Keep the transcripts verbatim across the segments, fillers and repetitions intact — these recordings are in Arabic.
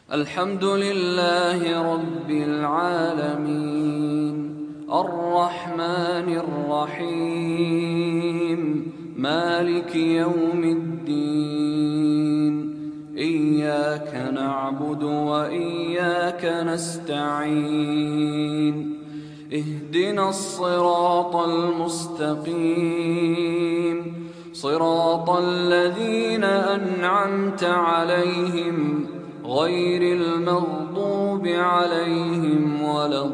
الحمد لله رب العالمين الرحمن الرحيم مالك يوم الدين إياك نعبد وإياك نستعين اهدنا الصراط المستقيم صراط الذين أنعمت عليهم غير المغضوب عليهم ولا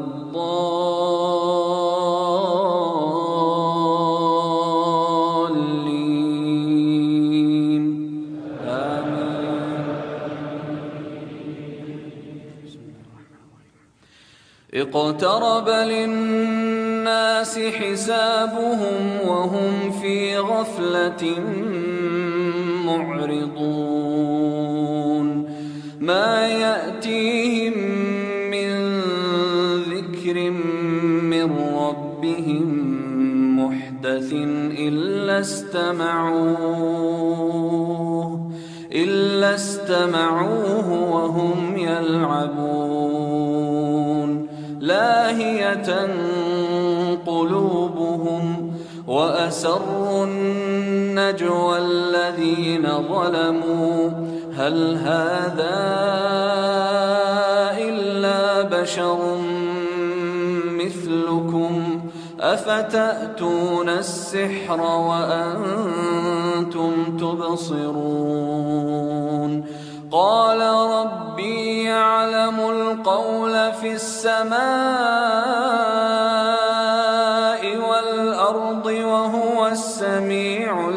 الضالين آمين. اقترب للناس حسابهم وهم في غفلة معرضون ما يأتيهم من ذكر من ربهم محدث إلا استمعوه إلا استمعوه وهم يلعبون لاهية قلوبهم وأسروا النجوى الذين ظلموا هل هذا إلا بشر مثلكم أفتأتون السحر وأنتم تبصرون قال ربي يعلم القول في السماء والأرض وهو السميع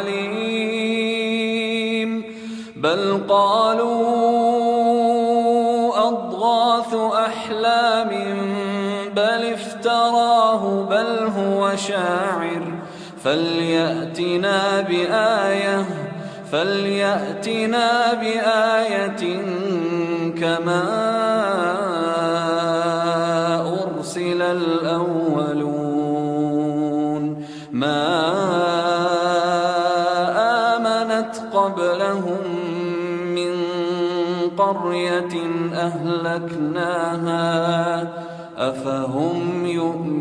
العليم بل قالوا أضغاث أحلام بل افتراه بل هو شاعر فليأتنا بآية فليأتنا بآية كما أرسل الأولون ما آمنت قبلهم من قرية أهلكناها أفهم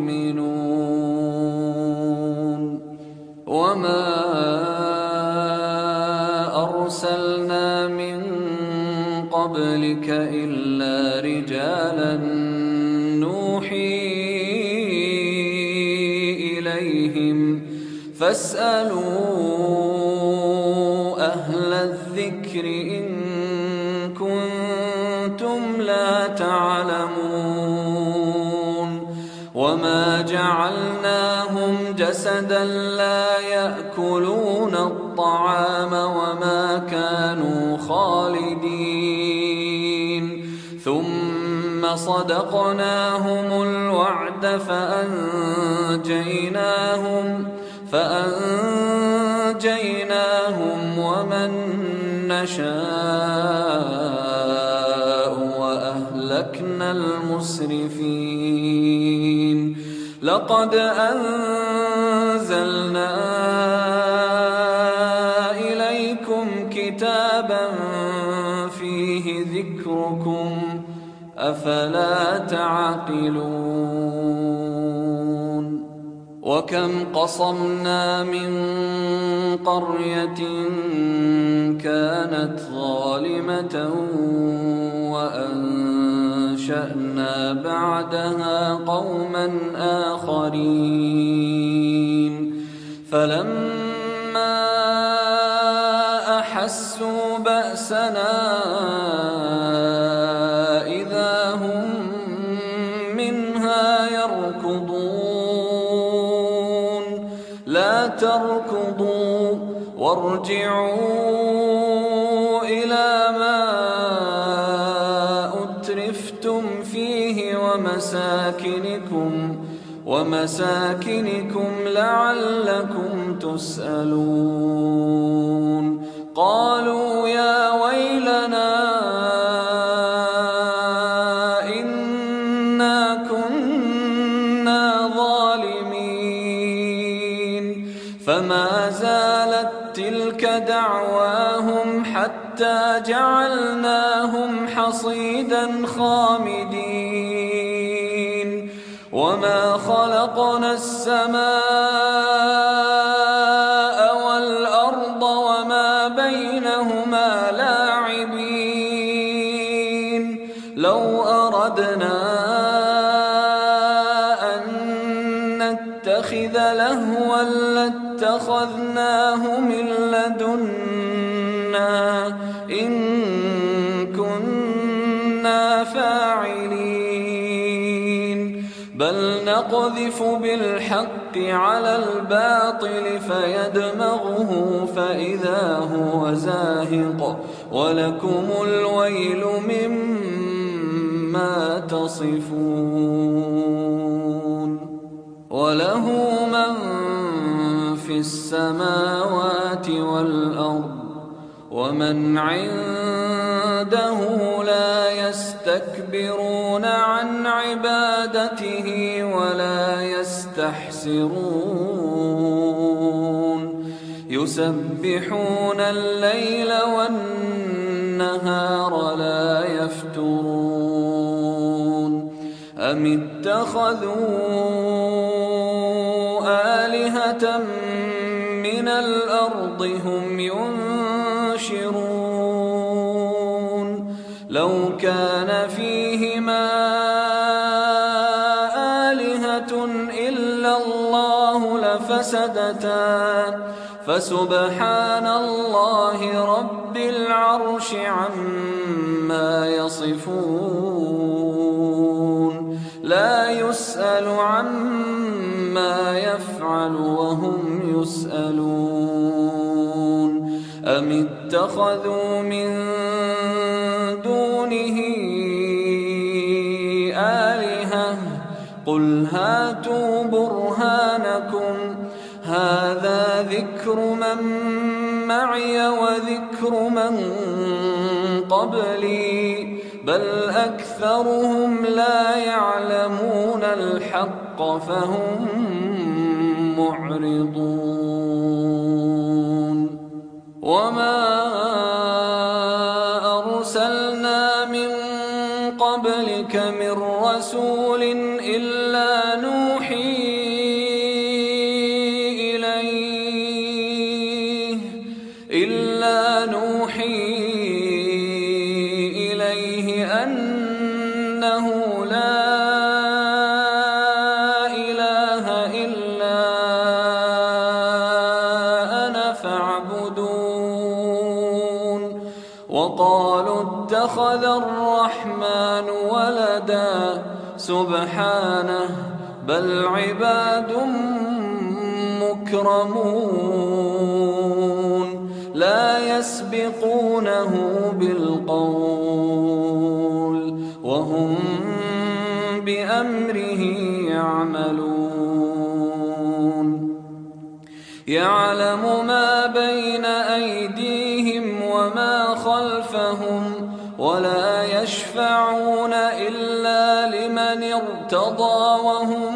يؤمنون وما أرسلنا من قبلك إلا رجالا نوحي إليهم فاسألوا أهل الذكر إن كنتم لا تعلمون وما جعلناهم جسدا لا يأكلون الطعام وما كانوا خالدين ثم صدقناهم الوعد فأنجيناهم فأنجيناهم ومن نشاء وأهلكنا المسرفين لقد أنزلنا إليكم كتابا فيه ذكركم أفلا تعقلون وكم قصمنا من قرية كانت ظالمة وأنشأنا بعدها قوما آخرين فلما أحسوا بأسنا إذا هم منها يركضون لا تركضوا وارجعوا إلى ما أترفتم فيه ومساكنكم ومساكنكم لعلكم تسألون قالوا يا ويلنا إنا كنا ظالمين فما زالت تلك دعواهم حتى جعلناهم حصيدا خامدين وما خلقنا السماء والأرض وما بينهما لاعبين لو أردنا أن نتخذ لهوا لاتخذناه من لدنا إن كنا فاعلين بل نقذف بالحق على الباطل فيدمغه فإذا هو زاهق ولكم الويل مما تصفون وله من في السماوات والأرض ومن عنده لا يستكبرون عن عبادته ولا يستحسرون يسبحون الليل والنهار لا يفترون أم اتخذوا آلهة من الأرض هم ينشرون لو كان فيهما آلهة إلا الله لفسدتا فسبحان الله رب العرش عما يصفون لا يسأل عما يفعل وهم يسألون أم اتخذوا من دونه آلهة قل هاتوا برهانكم هذا ذكر من معي وذكر من قبلي بل أكثرهم لا يعلمون الحق فهم معرضون وما أرسلنا من قبلك من رسول إلا نوحي إليه إلا نوحي إليه أنه لا إله إلا أنا فاعبدون وقالوا اتخذ الرحمن ولدا سبحانه بل عباد مكرمون لا يسبقونه بالقول وهم بأمره يعملون يعلم ما بين أيديهم وما خلفهم ولا يشفعون إلا لمن ارتضى وهم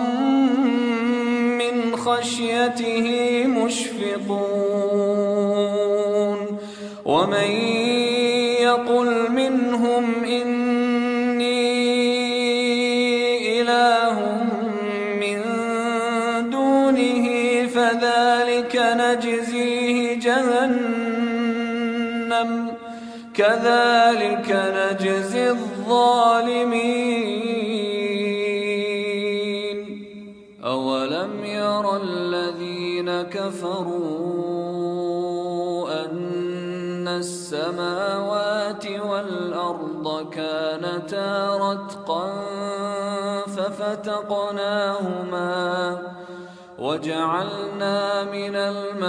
من خشيته مشفقون ومن يقل منهم إني إله من دونه فذلك نجزيه جهنم كذلك نجزي الظالمين أولم ير الذين كفروا أن السماوات والأرض كانتا رتقا ففتقناهما وجعلنا من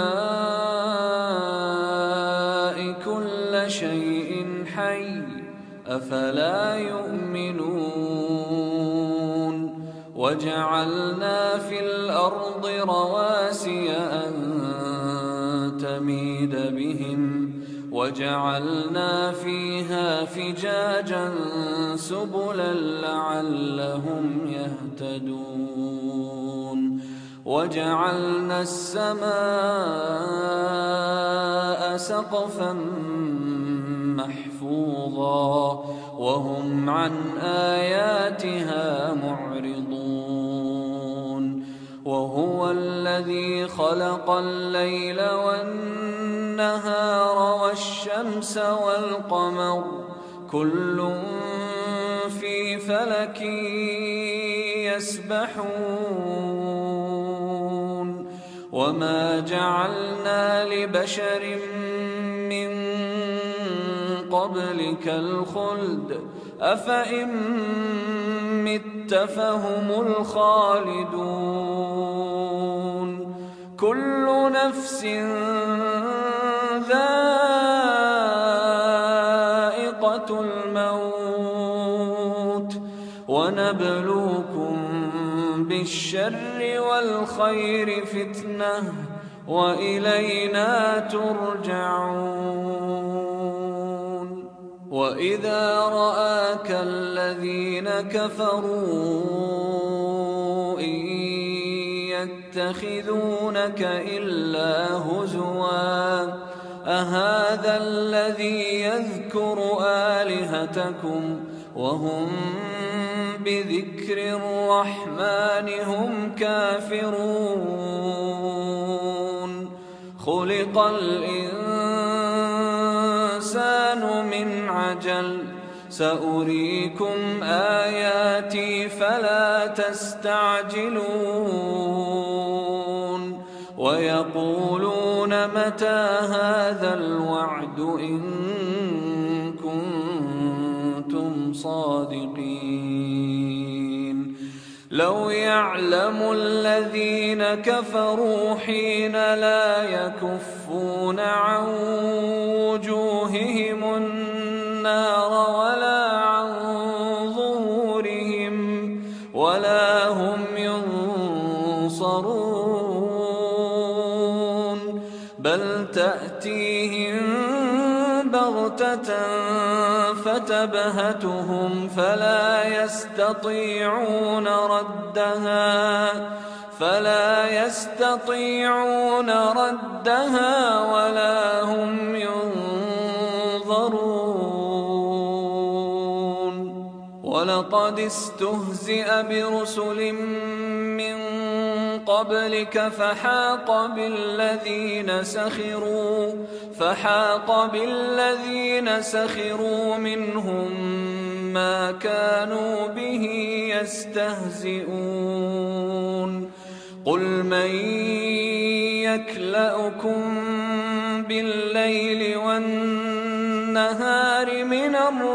الماء كل شيء حي أفلا يؤمنون وجعلنا في الأرض رواسي أن تميد بهم وجعلنا فيها فجاجا سبلا لعلهم يهتدون وجعلنا السماء سقفا محفوظا وهم عن آياتها معرضون. وهو الذي خلق الليل والنهار والشمس والقمر كل في فلك يسبحون. وما جعلنا لبشر من قبلك الخلد أفإن مت فهم الخالدون. كل نفس ذائقة الموت ونبلوكم بالشر والخير فتنة وإلينا ترجعون. وإذا رآك الذين كفروا إن يتخذونك إلا هزوا أهذا الذي يذكر آلهتكم وهم بذكر الرحمن هم كافرون. خلق الإنسان من عجل سأريكم آياتي فلا تستعجلون. ويقولون متى هذا الوعد إن كنتم صادقين. لو يعلم الذين كفروا حين لا يكفون عن وجوههم النار ولا عن ظهورهم ولا هم ينصرون بل تأتيهم بغتة فتبهتهم فلا يستطيعون ردها فلا يستطيعون ردها ولا هم ينظرون. ولقد استهزئ برسل من قبلك فحاق بالذين سخروا فحاق بالذين سخروا منهم ما كانوا به يستهزئون. قل من يكلأكم بالليل والنهار من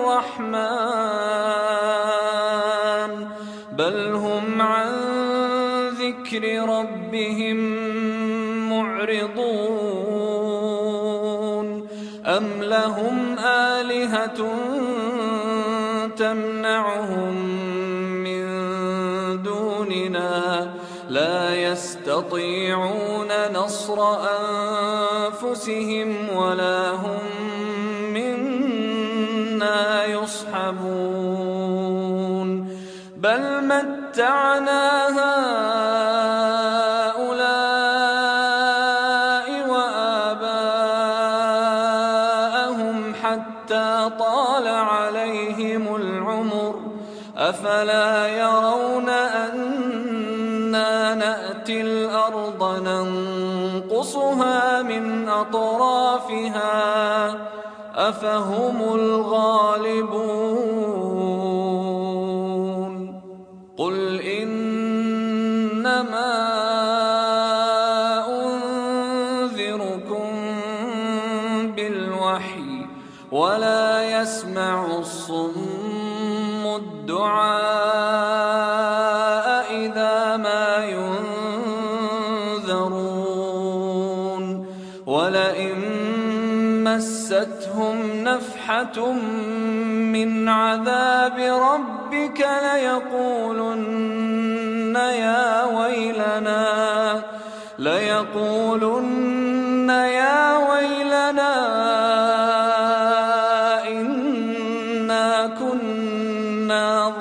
الرحمن بل هم عن ذكر ربهم معرضون. أم لهم آلهة تمنعهم من دوننا لا يستطيعون نصر أنفسهم ولا هم منا يصحبون. بل متعنا هؤلاء وآباءهم حتى طال عليهم العمر أفلا يرون أنا نأتي الأرض ننقصها من أطرافها أفهم الغالبون. قل إنما أنذركم بالوحي ولا يسمع الصم الدعاء إذا ما ينذرون. ولئن مستهم نفحة من عذاب ربك ليقولن يا ويلنا ليقولن يا ويلنا إنا كنا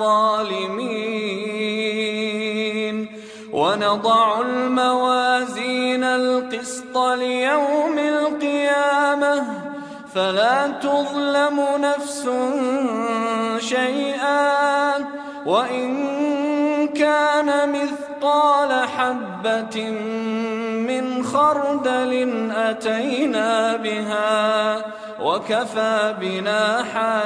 ظالمين. ونضع الموازين القسط ليوم القيامة فلا تظلم نفس شيئا وإن كان مثقال حبة من خردل أتينا بها وكفى بنا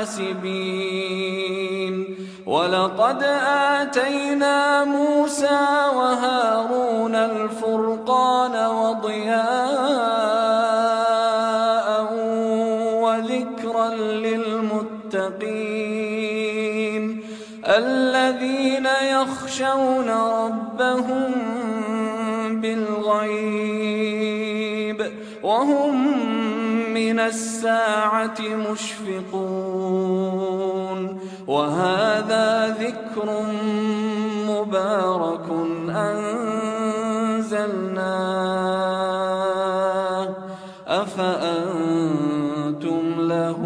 حاسبين ولقد آتينا موسى وهارون الفرقان وضياء وذكرا للمتقين الذين يخشون ربهم بالغيب وهم من الساعة مشفقون وهذا ذكر مبارك أنزلناه أفأنتم له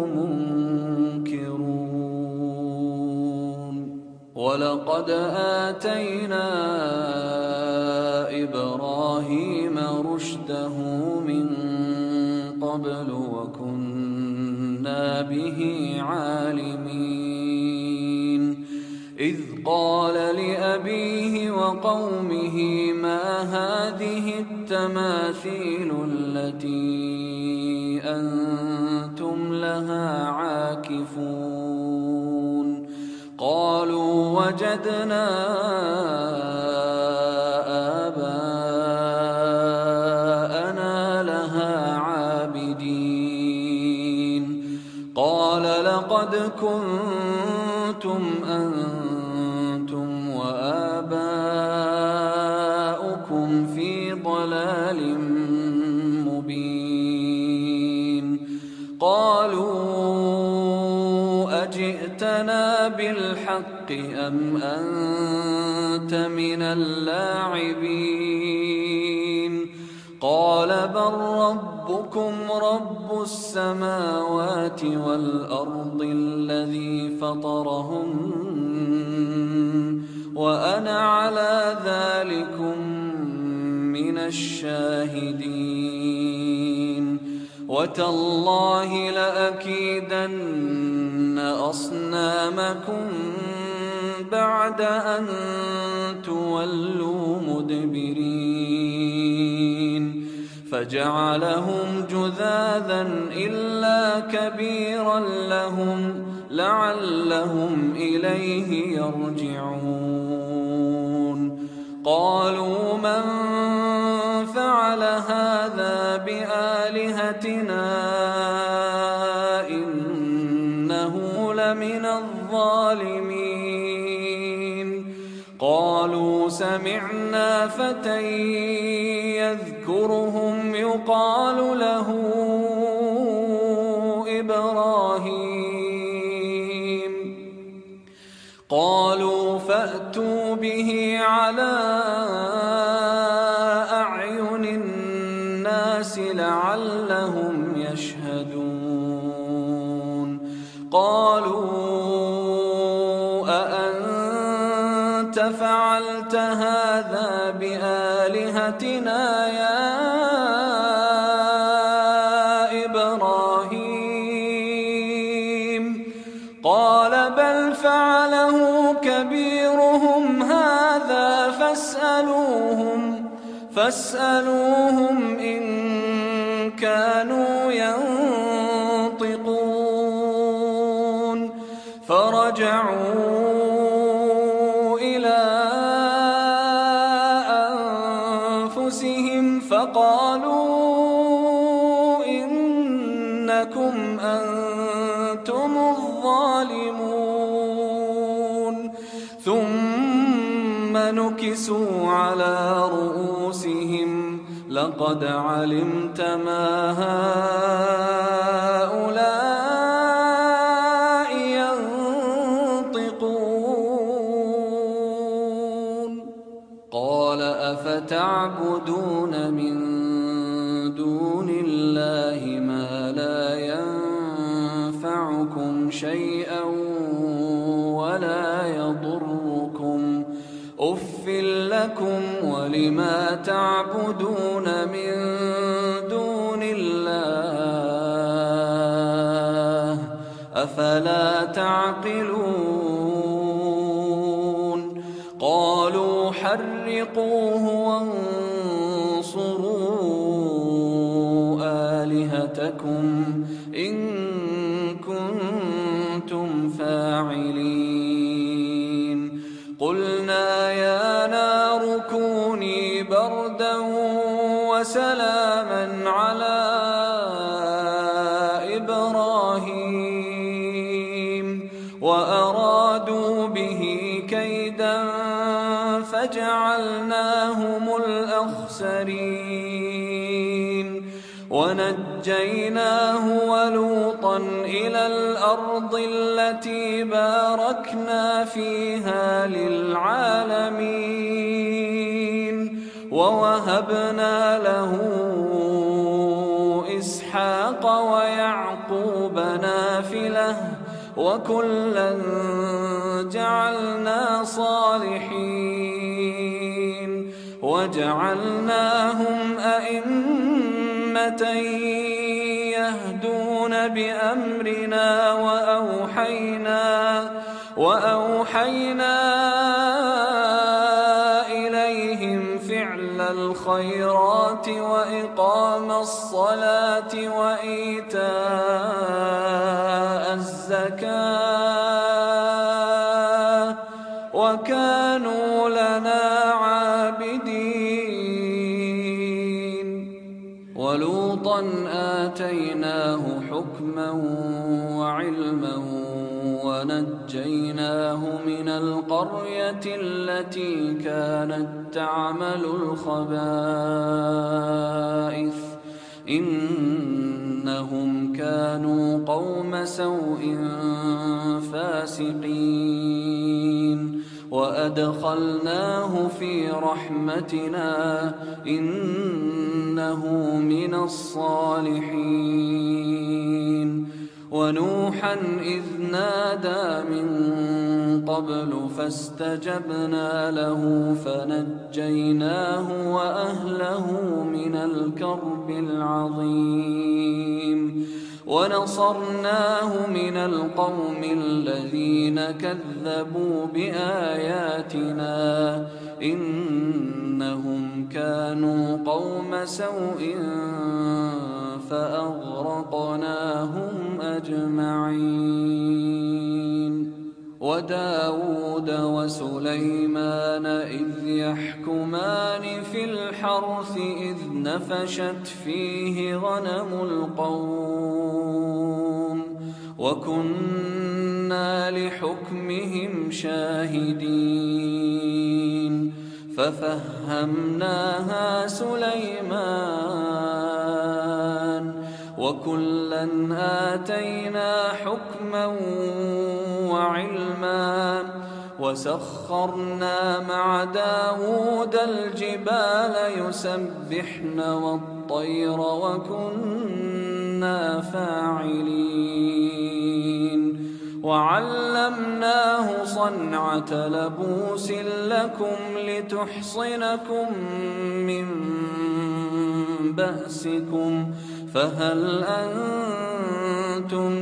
منكرون ولقد آتينا إبراهيم رشده من قبل وكنا به عالمين إذ قال لأبيه وقومه ما هذه التماثيل التي أنتم لها عاكفون قالوا وجدنا آباءنا لها عابدين قال لقد كنتم أنتم وآباؤكم في ضلال مبين قالوا أجئتنا بالحق أم أنت من اللاعبين قال بل ربكم رب السماوات والأرض الذي فطرهن وأنا على ذلكم من الشاهدين وتالله لأكيدن أصنامكم بعد أن تولوا مدبرين فجعلهم جذاذا إلا كبيرا لهم لعلهم إليه يرجعون قالوا من فعل هذا بآلهتنا إنه لمن الظالمين قالوا سمعنا فتى يذكرهم يقال له إبراهيم قالوا فأتوا به على أعين الناس لعلهم يشهدون قالوا أأنت فعلت هذا بآلهتنا يا إبراهيم قال بل فعله كبيرهم هذا فاسألوهم فاسألوهم إن كانوا ينطقون فرجعوا إلى أنفسهم فقالوا إنكم أنتم الظالمون ثم نكسوا على رؤوسهم لقد علمت ما هؤلاء ينطقون قال أفتعبدون من دون الله ما لا ينفعكم شيئا ولا يضركم أف لكم ولما تعبدون من دون الله أفلا تعقلون قالوا حرقوه وانصروا آلهتكم إن كنتم فاعلين قلنا يا نار كوني بردا وسلاما على إبراهيم وأرادوا به كيدا فجعلناهم الأخسرين ونجيناه ولوطا إلى الأرض التي باركنا فيها للعالمين ووهبنا له إسحاق ويعقوب نافلة وكلا جعلنا صالحين وجعلناهم أئمة يهدون بأمرنا وأوحينا وأوحينا إليهم فعل الخيرات وإقام الصلاة وإيتاء الزكاة وكانوا لنا عابدين ولوطا آتيناه حكما وعلما ونجيناه من القرية التي كانت تعمل الخبائث إنهم كانوا قوم سوء فاسقين وأدخلناه في رحمتنا إنه من الصالحين ونوحا إذ نادى من قبل فاستجبنا له فنجيناه وأهله من الكرب العظيم ونصرناه من القوم الذين كذبوا بآياتنا إنهم كانوا قوم سوء فأغرقناهم أجمعين وداود وسليمان إذ يحكمان في الحرث إذ نفشت فيه غنم القوم وكنا لحكمهم شاهدين ففهمناها سليمان وكلا آتينا حكما وعلما وسخرنا مع داود الجبال يسبحن والطير وكنا فاعلين وعلمناه صنعة لبوس لكم لتحصنكم من بأسكم فهل أنتم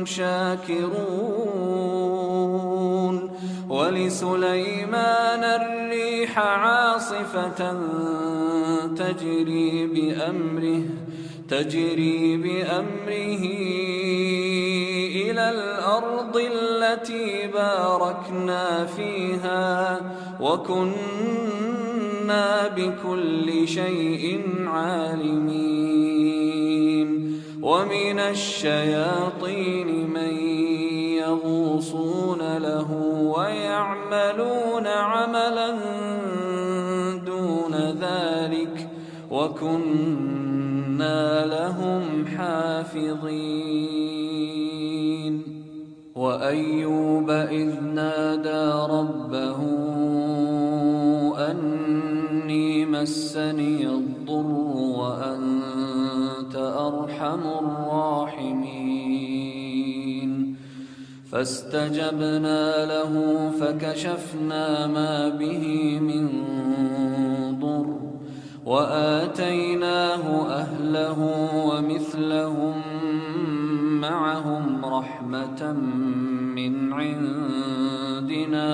شاكرون ولسليمان الريح عاصفة تجري بأمره تجري بأمره إلى الأرض التي باركنا فيها وكنا بكل شيء عالمين ومن الشياطين من يغوصون له ويعملون عملا دون ذلك وكنا لهم حافظين وأيوب إذ نادى ربه أني مسني الضر وأنت أرحم الراحمين فاستجبنا له فكشفنا ما به من ضر وآتيناه أهله ومثلهم معهم رحمة من عندنا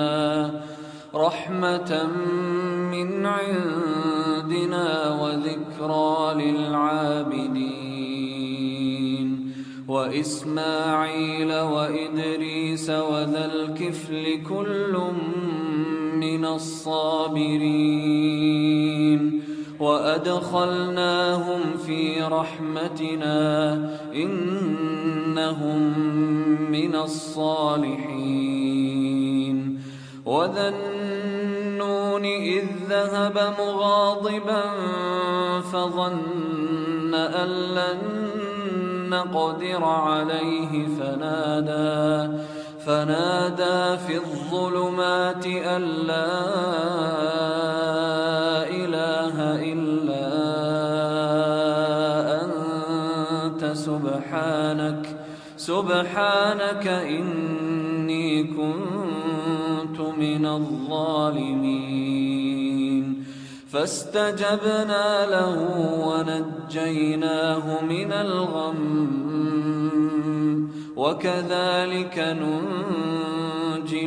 رحمة من عندنا وذكرى للعابدين وإسماعيل وإدريس وذا الكفل كل من الصابرين وأدخلناهم في رحمتنا إنهم من الصالحين وذا النون إذ ذهب مغاضبا فظن أن لن نقدر عليه فنادى فنادى في الظلمات أن لا إله إلا أنت سبحانك سبحانك إني كنت من الظالمين فاستجبنا له ونجيناه من الغم وكذلك ننجي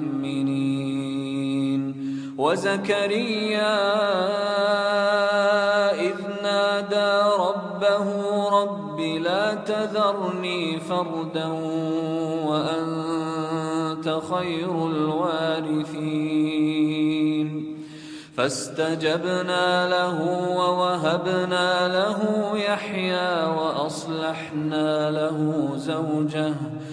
المؤمنين وزكريا إذ نادى ربه رب لا تذرني فردا وأنت خير الوارثين فاستجبنا له ووهبنا له يحيى وأصلحنا له زوجه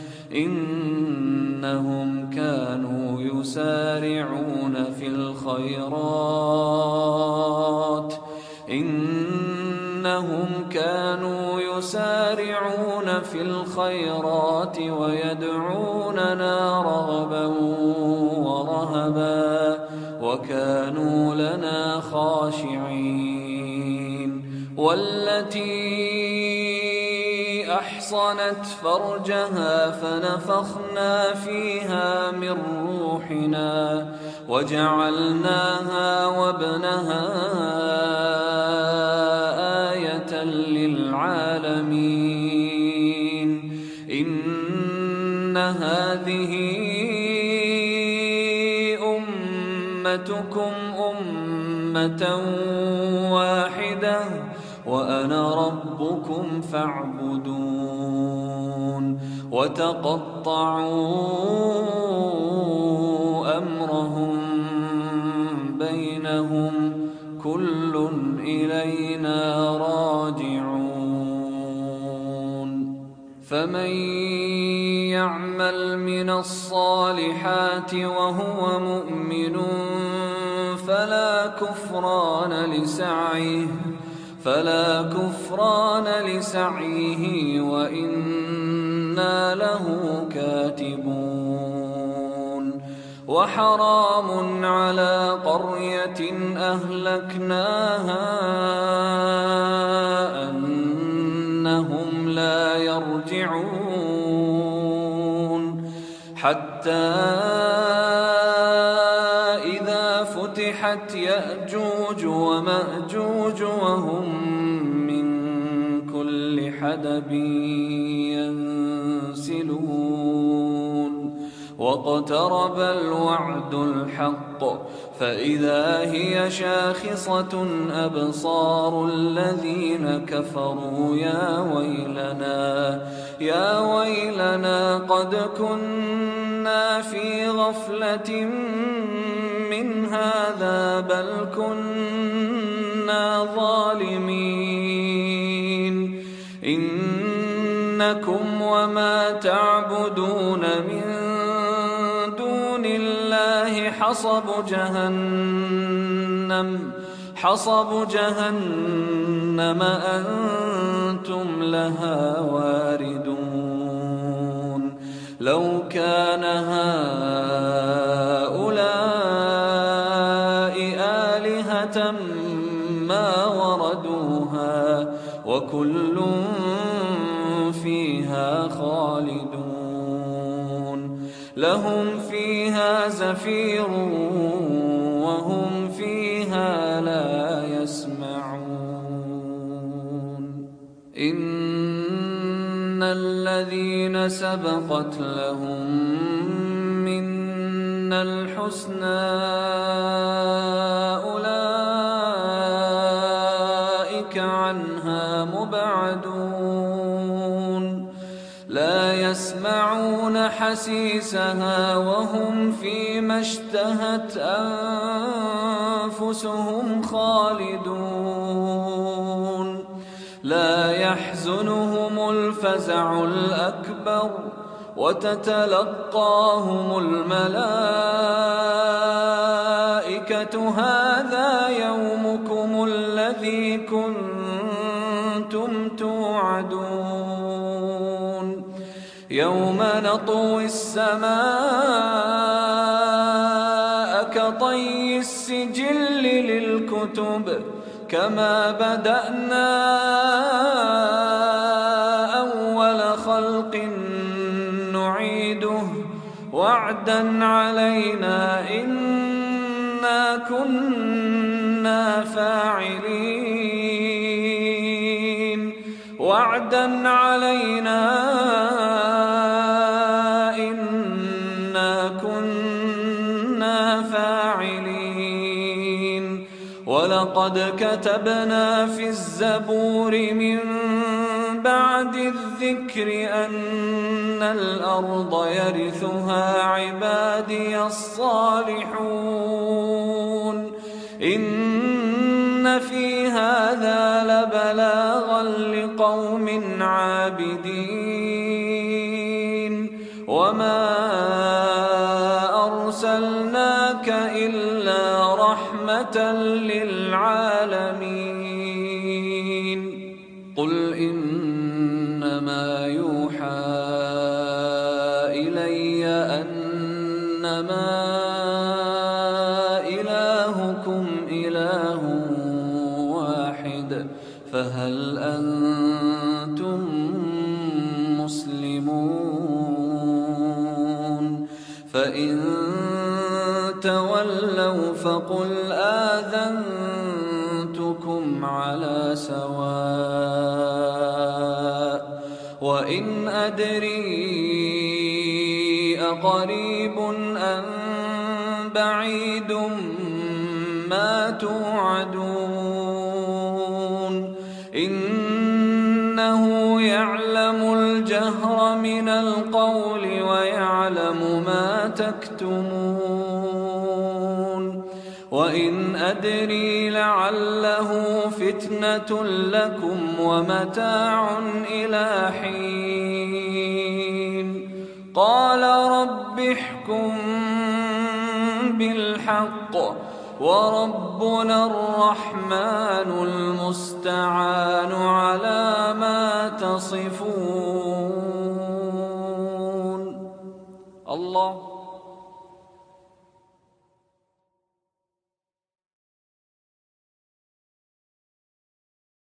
إنهم كانوا يسارعون في الخيرات إنهم كانوا يسارعون في الخيرات ويدعوننا رغبا ورهبا وكانوا لنا خاشعين والتي أحصنت فرجها فنفخنا فيها من روحنا وجعلناها وابنها آية للعالمين إن هذه أمتكم أمة واحدة وأنا ربكم فاعبدون وتقطعوا أمرهم بينهم كل إلينا راجعون فمن يعمل من الصالحات وهو مؤمن فلا كفران لسعيه فلا كفران لسعيه وإنا له كاتبون وحرام على قرية أهلكناها أنهم لا يرجعون حتى إذا فتحت يأجوج ومأجوج وهم من كل حدب ينسلون واقترب الوعد الحق فإذا هي شاخصة أبصار الذين كفروا يا ويلنا يا ويلنا قد كنا في غفلة من هذا بل كنا ظالمين إنكم وما تعبدون من دون الله حصب جهنم حصب جهنم أنتم لها واردون لو كان هؤلاء آلهة ما وردوها وكل فيها خالدون لهم فيها زفير وهم فيها لا يسمعون إن الذين سبقت لهم منا الحسنى أولئك عنها مبعدون لا يسمعون حسيسها وهم فيما اشتهت أنفسهم خالدون لا يحزنهم الفزع الأكبر وتتلقاهم الملائكة هذا يومكم الذي كنتم توعدون يوم نطوي السماء كطي السجل للكتب كما بدأنا أول خلق نعيده وعدا علينا إنا كنا فاعلين وعدا علينا إنا كنا فاعلين ولقد كتبنا في الزبور من بعد الذكر أن الأرض يرثها عبادي الصالحون إن في هذا لبلاغا لقوم عابدين وما أرسلناك إلا رحمة للعالمين قل إنما يوحى إلي أنما إلهكم إله واحد فهل أنتم مسلمون فإن تولوا فقل آذنتكم على سواء وإن أدري أقريب أم بعيد ما توعدون إنه يعلم الجهر من القول ويعلم ما تكتمون وإن أدري لعله فتنة لكم ومتاع إلى حين قال رب احكم بالحق وربنا الرحمن المستعان على ما تصفون الله